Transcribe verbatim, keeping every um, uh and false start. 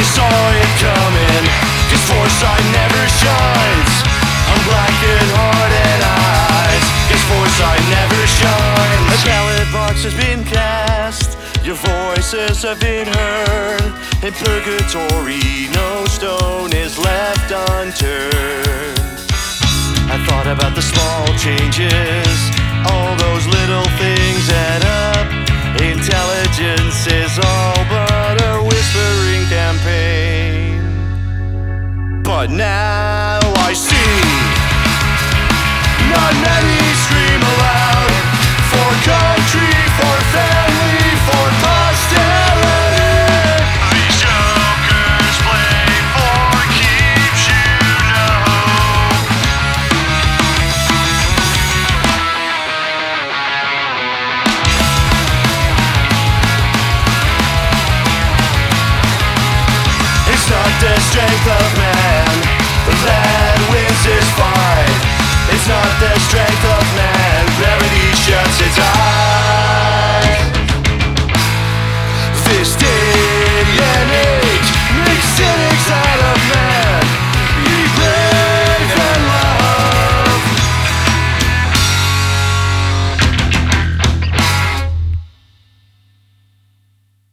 saw it coming, 'cause foresight never shines on blackened heart and eyes, 'cause foresight never shines. A ballot box has been cast, your voices have been heard. In purgatory no stone is left unturned. I thought about the small changes, all those little things add up. Intelligence is all but a whispering campaign. But now I see not many scream aloud for country, for family, for posterity. These jokers play for keeps you know. It's not the strength of